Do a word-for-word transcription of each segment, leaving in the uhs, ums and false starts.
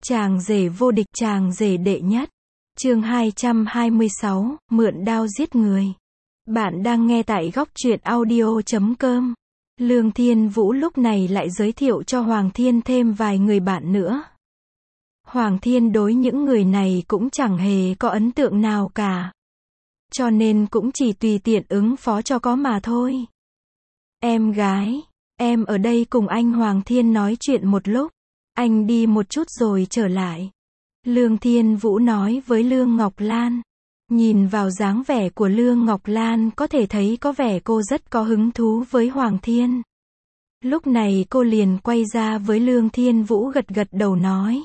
Chàng rể vô địch, chàng rể đệ nhất. Chương hai trăm hai mươi sáu, mượn đao giết người. Bạn đang nghe tại góc truyện audio chấm com. Lương Thiên Vũ lúc này lại giới thiệu cho Hoàng Thiên thêm vài người bạn nữa. Hoàng Thiên đối những người này cũng chẳng hề có ấn tượng nào cả. Cho nên cũng chỉ tùy tiện ứng phó cho có mà thôi. Em gái, em ở đây cùng anh Hoàng Thiên nói chuyện một lúc. Anh đi một chút rồi trở lại. Lương Thiên Vũ nói với Lương Ngọc Lan. Nhìn vào dáng vẻ của Lương Ngọc Lan có thể thấy có vẻ cô rất có hứng thú với Hoàng Thiên. Lúc này cô liền quay ra với Lương Thiên Vũ gật gật đầu nói.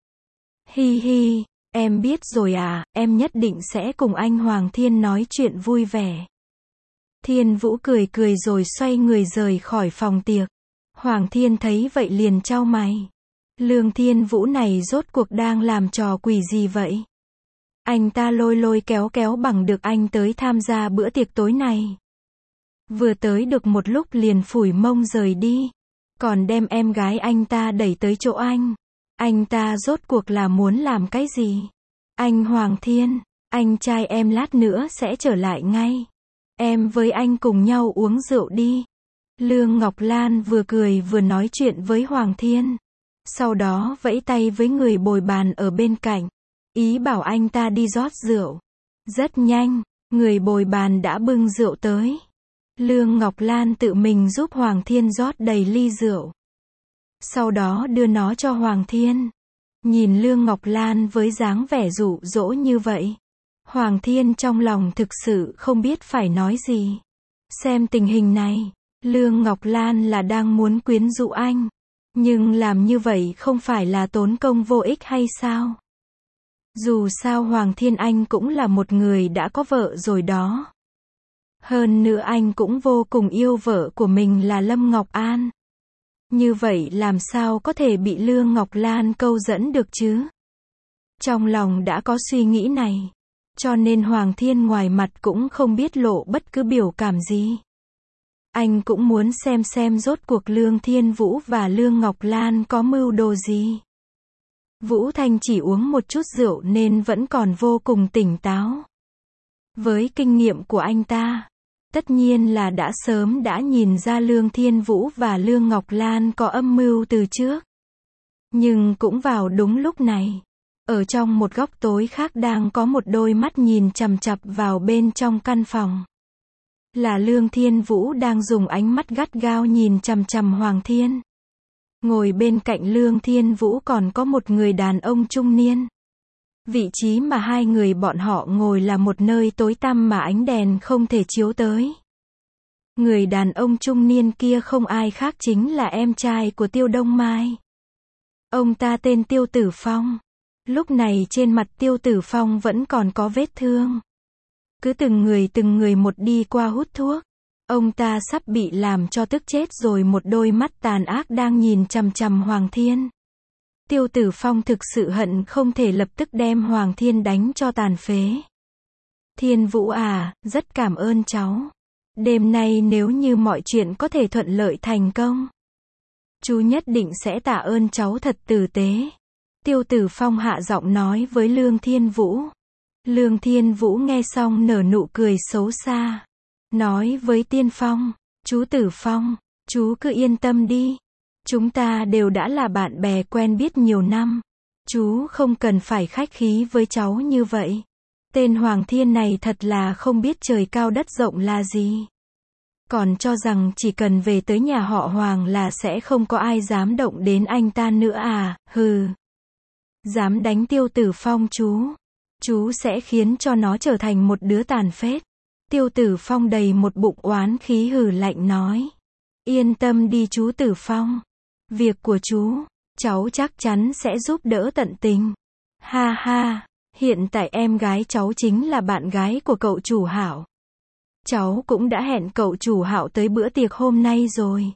Hi hi, em biết rồi à, em nhất định sẽ cùng anh Hoàng Thiên nói chuyện vui vẻ. Thiên Vũ cười cười rồi xoay người rời khỏi phòng tiệc. Hoàng Thiên thấy vậy liền chau mày. Lương Thiên Vũ này rốt cuộc đang làm trò quỷ gì vậy? Anh ta lôi lôi kéo kéo bằng được anh tới tham gia bữa tiệc tối này. Vừa tới được một lúc liền phủi mông rời đi. Còn đem em gái anh ta đẩy tới chỗ anh. Anh ta rốt cuộc là muốn làm cái gì? Anh Hoàng Thiên, anh trai em lát nữa sẽ trở lại ngay. Em với anh cùng nhau uống rượu đi. Lương Ngọc Lan vừa cười vừa nói chuyện với Hoàng Thiên. Sau đó vẫy tay với người bồi bàn ở bên cạnh. Ý bảo anh ta đi rót rượu. Rất nhanh, người bồi bàn đã bưng rượu tới. Lương Ngọc Lan tự mình giúp Hoàng Thiên rót đầy ly rượu. Sau đó đưa nó cho Hoàng Thiên. Nhìn Lương Ngọc Lan với dáng vẻ dụ dỗ như vậy. Hoàng Thiên trong lòng thực sự không biết phải nói gì. Xem tình hình này, Lương Ngọc Lan là đang muốn quyến rũ anh. Nhưng làm như vậy không phải là tốn công vô ích hay sao? Dù sao Hoàng Thiên Anh cũng là một người đã có vợ rồi đó. Hơn nữa anh cũng vô cùng yêu vợ của mình là Lâm Ngọc An. Như vậy làm sao có thể bị Lương Ngọc Lan câu dẫn được chứ? Trong lòng đã có suy nghĩ này. Cho nên Hoàng Thiên ngoài mặt cũng không biết lộ bất cứ biểu cảm gì. Anh cũng muốn xem xem rốt cuộc Lương Thiên Vũ và Lương Ngọc Lan có mưu đồ gì. Vũ Thanh chỉ uống một chút rượu nên vẫn còn vô cùng tỉnh táo. Với kinh nghiệm của anh ta, tất nhiên là đã sớm đã nhìn ra Lương Thiên Vũ và Lương Ngọc Lan có âm mưu từ trước. Nhưng cũng vào đúng lúc này, ở trong một góc tối khác đang có một đôi mắt nhìn chằm chằm vào bên trong căn phòng. Là Lương Thiên Vũ đang dùng ánh mắt gắt gao nhìn chằm chằm Hoàng Thiên. Ngồi bên cạnh Lương Thiên Vũ còn có một người đàn ông trung niên. Vị trí mà hai người bọn họ ngồi là một nơi tối tăm mà ánh đèn không thể chiếu tới. Người đàn ông trung niên kia không ai khác chính là em trai của Tiêu Đông Mai. Ông ta tên Tiêu Tử Phong. Lúc này trên mặt Tiêu Tử Phong vẫn còn có vết thương. Cứ từng người từng người một đi qua hút thuốc. Ông ta sắp bị làm cho tức chết rồi, một đôi mắt tàn ác đang nhìn chằm chằm Hoàng Thiên. Tiêu Tử Phong thực sự hận không thể lập tức đem Hoàng Thiên đánh cho tàn phế. Thiên Vũ à, rất cảm ơn cháu. Đêm nay nếu như mọi chuyện có thể thuận lợi thành công, chú nhất định sẽ tạ ơn cháu thật tử tế. Tiêu Tử Phong hạ giọng nói với Lương Thiên Vũ. Lương Thiên Vũ nghe xong nở nụ cười xấu xa. Nói với Tiên Phong, chú Tử Phong, chú cứ yên tâm đi. Chúng ta đều đã là bạn bè quen biết nhiều năm. Chú không cần phải khách khí với cháu như vậy. Tên Hoàng Thiên này thật là không biết trời cao đất rộng là gì. Còn cho rằng chỉ cần về tới nhà họ Hoàng là sẽ không có ai dám động đến anh ta nữa à, hừ. Dám đánh Tiêu Tử Phong chú. Chú sẽ khiến cho nó trở thành một đứa tàn phết. Tiêu Tử Phong đầy một bụng oán khí hừ lạnh nói. Yên tâm đi chú Tử Phong. Việc của chú, cháu chắc chắn sẽ giúp đỡ tận tình. Ha ha, hiện tại em gái cháu chính là bạn gái của cậu chủ Hạo. Cháu cũng đã hẹn cậu chủ Hạo tới bữa tiệc hôm nay rồi.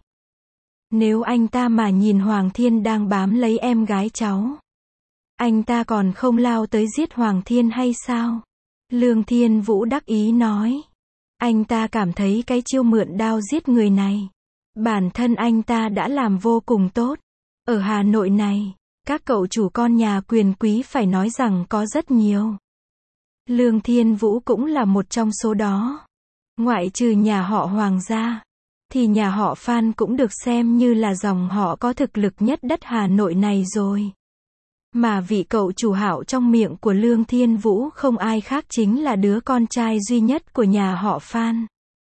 Nếu anh ta mà nhìn Hoàng Thiên đang bám lấy em gái cháu, anh ta còn không lao tới giết Hoàng Thiên hay sao? Lương Thiên Vũ đắc ý nói. Anh ta cảm thấy cái chiêu mượn đao giết người này, bản thân anh ta đã làm vô cùng tốt. Ở Hà Nội này, Các cậu chủ con nhà quyền quý phải nói rằng có rất nhiều. Lương Thiên Vũ cũng là một trong số đó. Ngoại trừ nhà họ Hoàng gia, thì nhà họ Phan cũng được xem như là dòng họ có thực lực nhất đất Hà Nội này rồi. Mà vị cậu chủ Hạo trong miệng của Lương Thiên Vũ không ai khác chính là đứa con trai duy nhất của nhà họ Phan.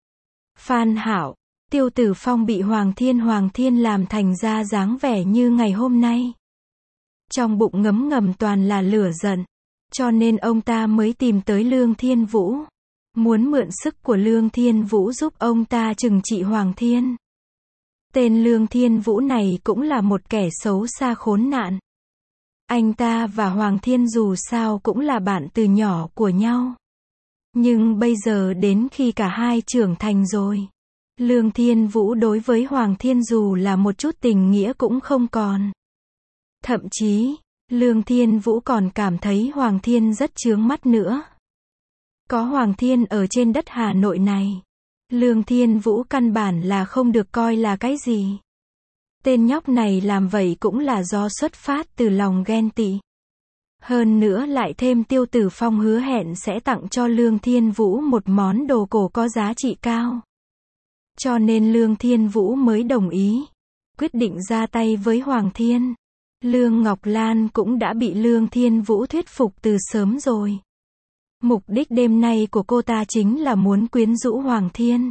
Phan Hạo. Tiêu Tử Phong bị Hoàng Thiên Hoàng Thiên làm thành ra dáng vẻ như ngày hôm nay. Trong bụng ngấm ngầm toàn là lửa giận, cho nên ông ta mới tìm tới Lương Thiên Vũ, muốn mượn sức của Lương Thiên Vũ giúp ông ta trừng trị Hoàng Thiên. Tên Lương Thiên Vũ này cũng là một kẻ xấu xa khốn nạn. Anh ta và Hoàng Thiên dù sao cũng là bạn từ nhỏ của nhau. Nhưng bây giờ đến khi cả hai trưởng thành rồi, Lương Thiên Vũ đối với Hoàng Thiên dù là một chút tình nghĩa cũng không còn. Thậm chí, Lương Thiên Vũ còn cảm thấy Hoàng Thiên rất chướng mắt nữa. Có Hoàng Thiên ở trên đất Hà Nội này, Lương Thiên Vũ căn bản là không được coi là cái gì. Tên nhóc này làm vậy cũng là do xuất phát từ lòng ghen tị. Hơn nữa lại thêm Tiêu Tử Phong hứa hẹn sẽ tặng cho Lương Thiên Vũ một món đồ cổ có giá trị cao. Cho nên Lương Thiên Vũ mới đồng ý, quyết định ra tay với Hoàng Thiên. Lương Ngọc Lan cũng đã bị Lương Thiên Vũ thuyết phục từ sớm rồi. Mục đích đêm nay của cô ta chính là muốn quyến rũ Hoàng Thiên.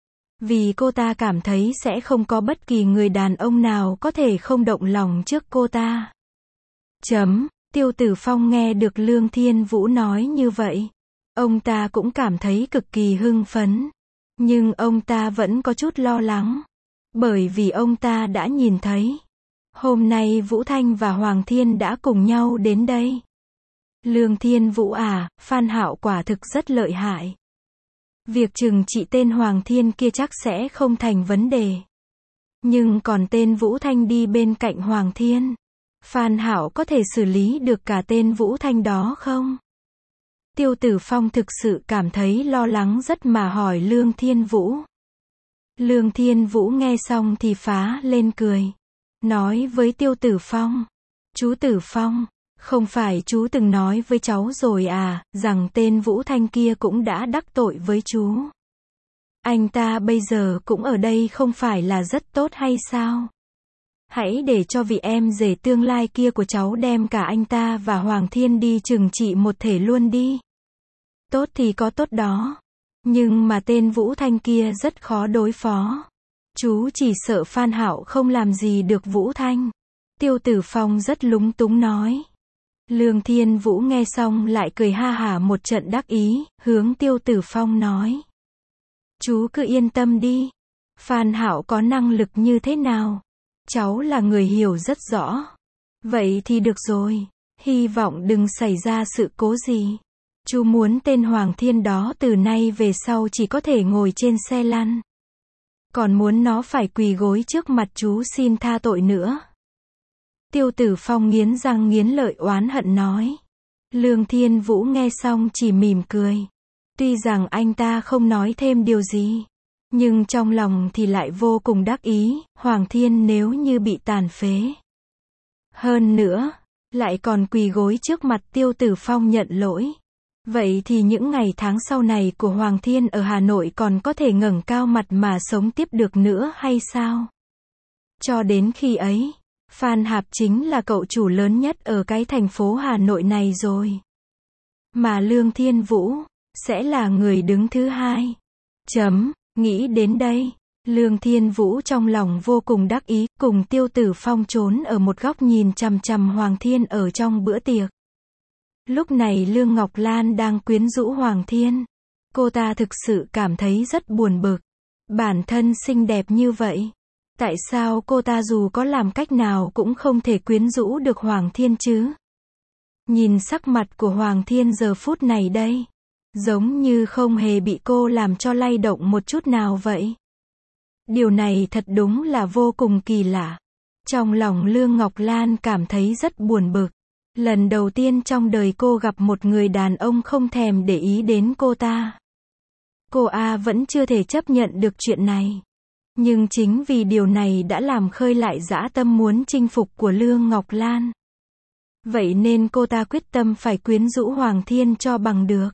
Vì cô ta cảm thấy sẽ không có bất kỳ người đàn ông nào có thể không động lòng trước cô ta. Chấm, Tiêu Tử Phong nghe được Lương Thiên Vũ nói như vậy, ông ta cũng cảm thấy cực kỳ hưng phấn. Nhưng ông ta vẫn có chút lo lắng. Bởi vì ông ta đã nhìn thấy, hôm nay Vũ Thanh và Hoàng Thiên đã cùng nhau đến đây. Lương Thiên Vũ à, Phan Hạo quả thực rất lợi hại. Việc trừng trị tên Hoàng Thiên kia chắc sẽ không thành vấn đề. Nhưng còn tên Vũ Thanh đi bên cạnh Hoàng Thiên, Phan Hạo có thể xử lý được cả tên Vũ Thanh đó không? Tiêu Tử Phong thực sự cảm thấy lo lắng rất mà hỏi Lương Thiên Vũ. Lương Thiên Vũ nghe xong thì phá lên cười. Nói với Tiêu Tử Phong, chú Tử Phong, không phải chú từng nói với cháu rồi à, rằng tên Vũ Thanh kia cũng đã đắc tội với chú. Anh ta bây giờ cũng ở đây không phải là rất tốt hay sao? Hãy để cho vị em rể tương lai kia của cháu đem cả anh ta và Hoàng Thiên đi trừng trị một thể luôn đi. Tốt thì có tốt đó. Nhưng mà tên Vũ Thanh kia rất khó đối phó. Chú chỉ sợ Phan Hạo không làm gì được Vũ Thanh. Tiêu Tử Phong rất lúng túng nói. Lương Thiên Vũ nghe xong lại cười ha hả một trận đắc ý, hướng Tiêu Tử Phong nói. Chú cứ yên tâm đi. Phan Hạo có năng lực như thế nào? Cháu là người hiểu rất rõ. Vậy thì được rồi. Hy vọng đừng xảy ra sự cố gì. Chú muốn tên Hoàng Thiên đó từ nay về sau chỉ có thể ngồi trên xe lăn. Còn muốn nó phải quỳ gối trước mặt chú xin tha tội nữa. Tiêu Tử Phong nghiến răng nghiến lợi oán hận nói. Lương Thiên Vũ nghe xong chỉ mỉm cười. Tuy rằng anh ta không nói thêm điều gì, nhưng trong lòng thì lại vô cùng đắc ý, Hoàng Thiên nếu như bị tàn phế. Hơn nữa, lại còn quỳ gối trước mặt Tiêu Tử Phong nhận lỗi. Vậy thì những ngày tháng sau này của Hoàng Thiên ở Hà Nội còn có thể ngẩng cao mặt mà sống tiếp được nữa hay sao? Cho đến khi ấy, Phan Hạp chính là cậu chủ lớn nhất ở cái thành phố Hà Nội này rồi. Mà Lương Thiên Vũ sẽ là người đứng thứ hai. Chấm, nghĩ đến đây, Lương Thiên Vũ trong lòng vô cùng đắc ý, cùng Tiêu Tử Phong trốn ở một góc nhìn chằm chằm Hoàng Thiên ở trong bữa tiệc. Lúc này Lương Ngọc Lan đang quyến rũ Hoàng Thiên. Cô ta thực sự cảm thấy rất buồn bực. Bản thân xinh đẹp như vậy, tại sao cô ta dù có làm cách nào cũng không thể quyến rũ được Hoàng Thiên chứ? Nhìn sắc mặt của Hoàng Thiên giờ phút này đây, giống như không hề bị cô làm cho lay động một chút nào vậy. Điều này thật đúng là vô cùng kỳ lạ. Trong lòng Lương Ngọc Lan cảm thấy rất buồn bực. Lần đầu tiên trong đời cô gặp một người đàn ông không thèm để ý đến cô ta. Cô A vẫn chưa thể chấp nhận được chuyện này. Nhưng chính vì điều này đã làm khơi lại dã tâm muốn chinh phục của Lương Ngọc Lan. Vậy nên cô ta quyết tâm phải quyến rũ Hoàng Thiên cho bằng được.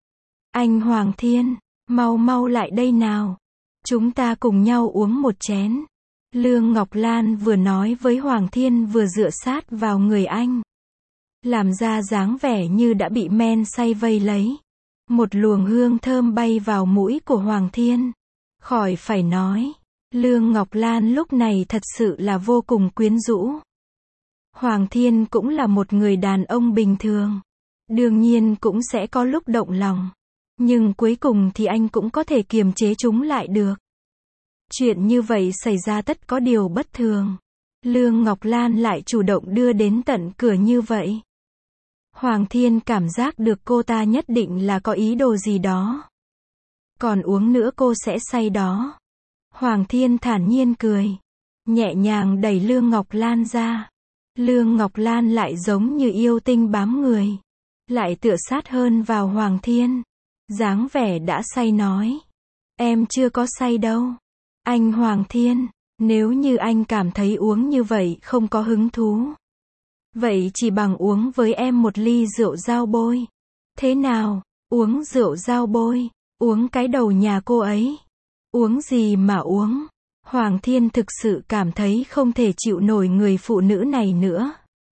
Anh Hoàng Thiên, mau mau lại đây nào. Chúng ta cùng nhau uống một chén. Lương Ngọc Lan vừa nói với Hoàng Thiên vừa dựa sát vào người anh. Làm ra dáng vẻ như đã bị men say vây lấy. Một luồng hương thơm bay vào mũi của Hoàng Thiên. Khỏi phải nói. Lương Ngọc Lan lúc này thật sự là vô cùng quyến rũ. Hoàng Thiên cũng là một người đàn ông bình thường. Đương nhiên cũng sẽ có lúc động lòng. Nhưng cuối cùng thì anh cũng có thể kiềm chế chúng lại được. Chuyện như vậy xảy ra tất có điều bất thường. Lương Ngọc Lan lại chủ động đưa đến tận cửa như vậy. Hoàng Thiên cảm giác được cô ta nhất định là có ý đồ gì đó. Còn uống nữa cô sẽ say đó. Hoàng Thiên thản nhiên cười. Nhẹ nhàng đẩy Lương Ngọc Lan ra. Lương Ngọc Lan lại giống như yêu tinh bám người. Lại tựa sát hơn vào Hoàng Thiên. Dáng vẻ đã say nói. Em chưa có say đâu. Anh Hoàng Thiên, nếu như anh cảm thấy uống như vậy không có hứng thú. Vậy chỉ bằng uống với em một ly rượu dao bôi. Thế nào, uống rượu dao bôi, uống cái đầu nhà cô ấy. Uống gì mà uống? Hoàng Thiên thực sự cảm thấy không thể chịu nổi người phụ nữ này nữa.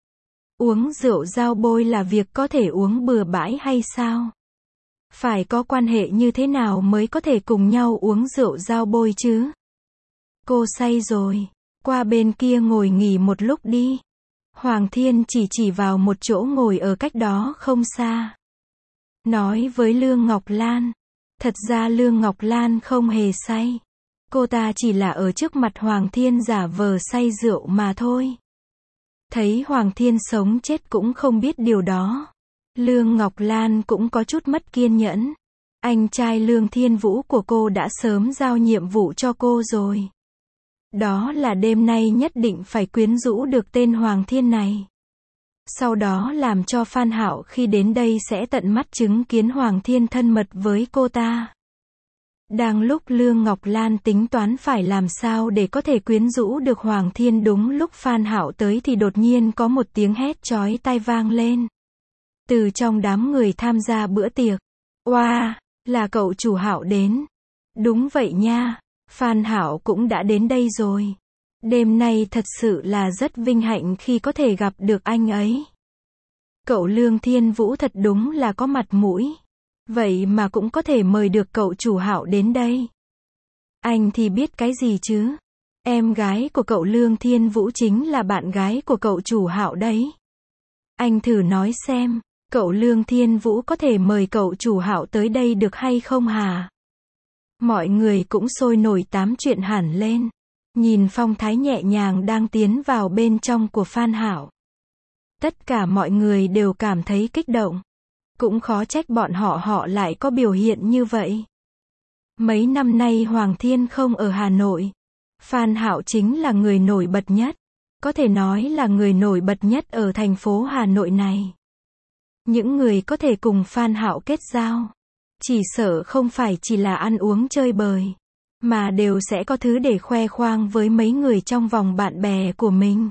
Uống rượu dao bôi là việc có thể uống bừa bãi hay sao? Phải có quan hệ như thế nào mới có thể cùng nhau uống rượu dao bôi chứ? Cô say rồi, qua bên kia ngồi nghỉ một lúc đi. Hoàng Thiên chỉ chỉ vào một chỗ ngồi ở cách đó không xa. Nói với Lương Ngọc Lan. Thật ra Lương Ngọc Lan không hề say. Cô ta chỉ là ở trước mặt Hoàng Thiên giả vờ say rượu mà thôi. Thấy Hoàng Thiên sống chết cũng không biết điều đó. Lương Ngọc Lan cũng có chút mất kiên nhẫn. Anh trai Lương Thiên Vũ của cô đã sớm giao nhiệm vụ cho cô rồi. Đó là đêm nay nhất định phải quyến rũ được tên Hoàng Thiên này. Sau đó làm cho Phan Hạo khi đến đây sẽ tận mắt chứng kiến Hoàng Thiên thân mật với cô ta. Đang lúc Lương Ngọc Lan tính toán phải làm sao để có thể quyến rũ được Hoàng Thiên, đúng lúc Phan Hạo tới thì đột nhiên có một tiếng hét chói tai vang lên. Từ trong đám người tham gia bữa tiệc. Oa, wow, là cậu chủ Hạo đến. Đúng vậy nha, Phan Hạo cũng đã đến đây rồi. Đêm nay thật sự là rất vinh hạnh khi có thể gặp được anh ấy. Cậu Lương Thiên Vũ thật đúng là có mặt mũi. Vậy mà cũng có thể mời được cậu chủ Hạo đến đây. Anh thì biết cái gì chứ? Em gái của cậu Lương Thiên Vũ chính là bạn gái của cậu chủ Hạo đấy. Anh thử nói xem, cậu Lương Thiên Vũ có thể mời cậu chủ Hạo tới đây được hay không hả? Mọi người cũng sôi nổi tám chuyện hẳn lên. Nhìn phong thái nhẹ nhàng đang tiến vào bên trong của Phan Hạo. Tất cả mọi người đều cảm thấy kích động. Cũng khó trách bọn họ họ lại có biểu hiện như vậy. Mấy năm nay Hoàng Thiên không ở Hà Nội. Phan Hạo chính là người nổi bật nhất. Có thể nói là người nổi bật nhất ở thành phố Hà Nội này. Những người có thể cùng Phan Hạo kết giao. Chỉ sợ không phải chỉ là ăn uống chơi bời. Mà đều sẽ có thứ để khoe khoang với mấy người trong vòng bạn bè của mình.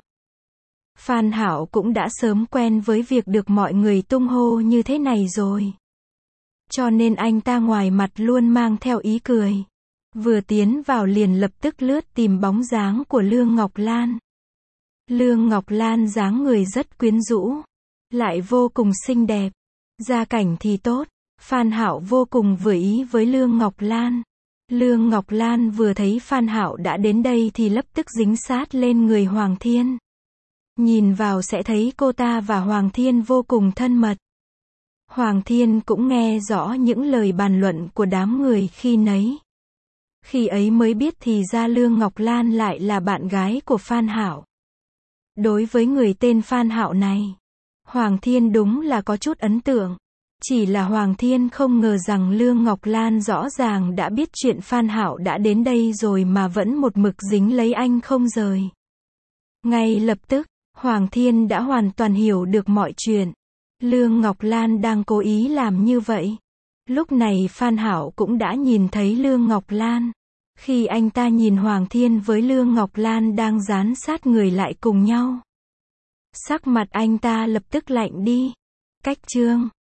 Phan Hạo cũng đã sớm quen với việc được mọi người tung hô như thế này rồi. Cho nên anh ta ngoài mặt luôn mang theo ý cười. Vừa tiến vào liền lập tức lướt tìm bóng dáng của Lương Ngọc Lan. Lương Ngọc Lan dáng người rất quyến rũ. Lại vô cùng xinh đẹp. Gia cảnh thì tốt. Phan Hạo vô cùng vừa ý với Lương Ngọc Lan. Lương Ngọc Lan vừa thấy Phan Hạo đã đến đây thì lập tức dính sát lên người Hoàng Thiên. Nhìn vào sẽ thấy cô ta và Hoàng Thiên vô cùng thân mật. Hoàng Thiên cũng nghe rõ những lời bàn luận của đám người khi nấy. Khi ấy mới biết thì ra Lương Ngọc Lan lại là bạn gái của Phan Hạo. Đối với người tên Phan Hạo này, Hoàng Thiên đúng là có chút ấn tượng. Chỉ là Hoàng Thiên không ngờ rằng Lương Ngọc Lan rõ ràng đã biết chuyện Phan Hạo đã đến đây rồi mà vẫn một mực dính lấy anh không rời. Ngay lập tức, Hoàng Thiên đã hoàn toàn hiểu được mọi chuyện. Lương Ngọc Lan đang cố ý làm như vậy. Lúc này Phan Hạo cũng đã nhìn thấy Lương Ngọc Lan. Khi anh ta nhìn Hoàng Thiên với Lương Ngọc Lan đang dán sát người lại cùng nhau. Sắc mặt anh ta lập tức lạnh đi. Cách chương